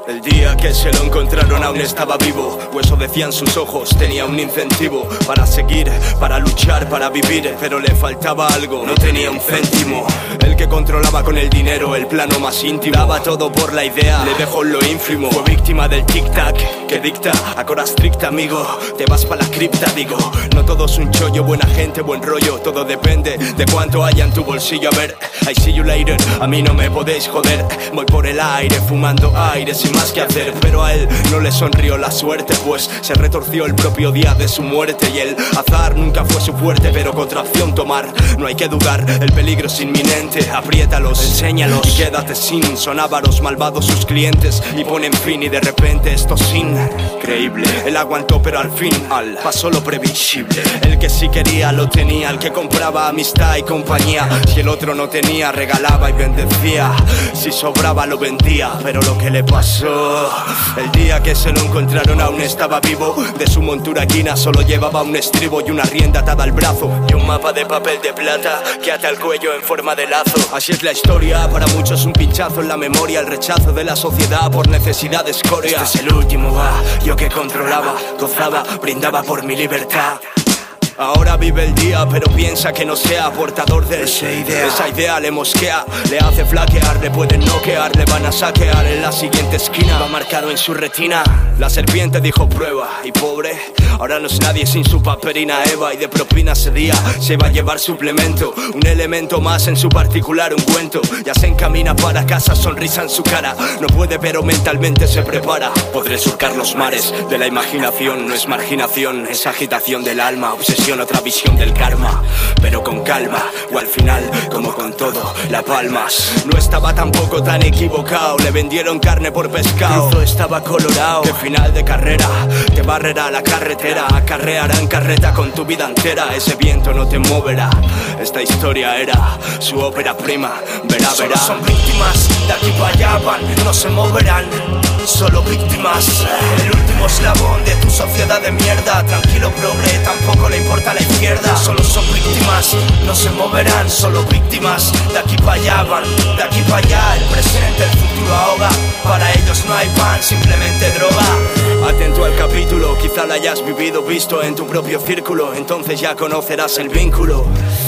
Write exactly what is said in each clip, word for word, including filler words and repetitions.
El día que se lo encontraron aún estaba vivo, pues eso decían sus ojos, tenía un incentivo para seguir, para luchar, para vivir, pero le faltaba algo, no tenía un céntimo. El que controlaba con el dinero el plano más íntimo, daba todo por la idea, le dejó en lo ínfimo. Fue víctima del tic-tac que dicta, a cora estricta amigo, te vas pa' la cripta digo. No todo es un chollo, buena gente, buen rollo, todo depende de cuánto haya en tu bolsillo. A ver, I see you later, a mí no me podéis joder, voy por el aire fumando aire sin más que hacer. Pero a él no le sonrió la suerte, pues se retorció el propio día de su muerte. Y el azar nunca fue su fuerte, pero contra opción tomar, no hay que dudar, el peligro es inminente. Apriétalos, enséñalos y quédate sin. Son ávaros, malvados sus clientes y ponen fin, y de repente esto es increíble. Él aguantó pero al fin al pasó lo previsible. El que sí quería lo tenía, el que compraba amistad y compañía. Si el otro no tenía, regalaba y bendecía. Si sobraba lo vendía, pero lo que le pasó, el día que se lo encontraron aún estaba vivo. De su montura quina solo llevaba un estribo y una rienda atada al brazo, y un mapa de papel de plata que ata el cuello en forma de lazo. Así es la historia, para muchos un pinchazo en la memoria, el rechazo de la sociedad por necesidad de escoria. Este es el último, va, yo que controlaba, gozaba, brindaba por mi libertad. Ahora vive el día, pero piensa que no sea portador de esa idea. Esa idea le mosquea, le hace flaquear, le pueden noquear, le van a saquear en la siguiente esquina. Va marcado en su retina. La serpiente dijo prueba, y pobre, ahora no es nadie sin su paperina Eva. Y de propina ese día se va a llevar suplemento, un elemento más en su particular ungüento. Ya se encamina para casa, sonrisa en su cara. No puede pero mentalmente se prepara. Podré surcar los mares de la imaginación, no es marginación, es agitación del alma, obsesión, otra visión del karma, pero con calma, o al final, como con todo, la palmas. No estaba tampoco tan equivocado, le vendieron carne por pescado. Cruzo estaba colorado, que final de carrera te barrerá la carretera, acarreará en carreta con tu vida entera. Ese viento no te moverá, esta historia era su ópera prima, verá, verá. Solo son víctimas, de aquí para allá van, no se moverán. Solo víctimas, el último eslabón de tu sociedad de mierda. Tranquilo progre, tampoco le importa la izquierda. Solo son víctimas, no se moverán. Solo víctimas, de aquí para allá van, de aquí para allá. El presente, el futuro ahoga, para ellos no hay pan, simplemente droga. Atento al capítulo, quizá lo hayas vivido, visto en tu propio círculo, entonces ya conocerás el vínculo.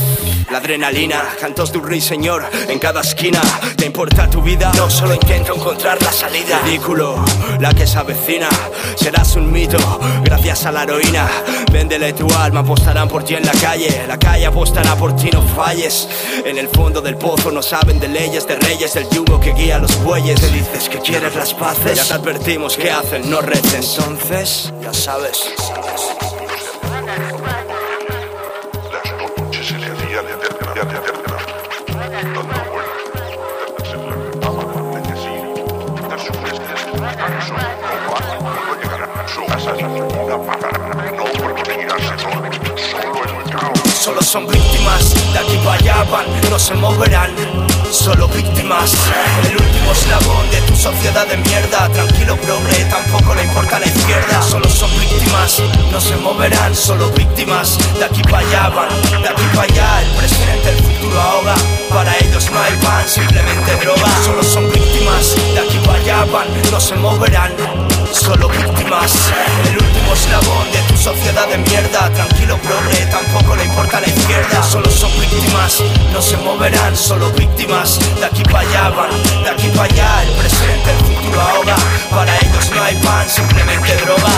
La adrenalina, cantos de un ruiseñor en cada esquina. ¿Te importa tu vida? No, solo intento encontrar la salida. Ridículo, la que se avecina. Serás un mito, gracias a la heroína. Véndele tu alma, apostarán por ti en la calle. La calle apostará por ti, no falles. En el fondo del pozo no saben de leyes, de reyes, el yugo que guía a los bueyes. Te dices que quieres las paces, ya te advertimos que hacen, no recen. Entonces, ya sabes. Solo son víctimas, de aquí para allá van, no se moverán. Solo víctimas, el último eslabón de tu sociedad de mierda. Tranquilo progre, tampoco le importa la izquierda. Solo son víctimas, no se moverán. Solo víctimas, de aquí para allá van, de aquí para allá. El presente, el futuro ahoga, para ellos no hay pan, simplemente droga. Solo son víctimas, de aquí para allá van, no se moverán. Solo víctimas, el último eslabón de tu sociedad de mierda. Tranquilo progre, tampoco le importa la izquierda. Solo son víctimas, no se moverán. Solo víctimas, de aquí para allá van, de aquí para allá. El presente, el futuro ahoga, para ellos no hay pan, simplemente droga.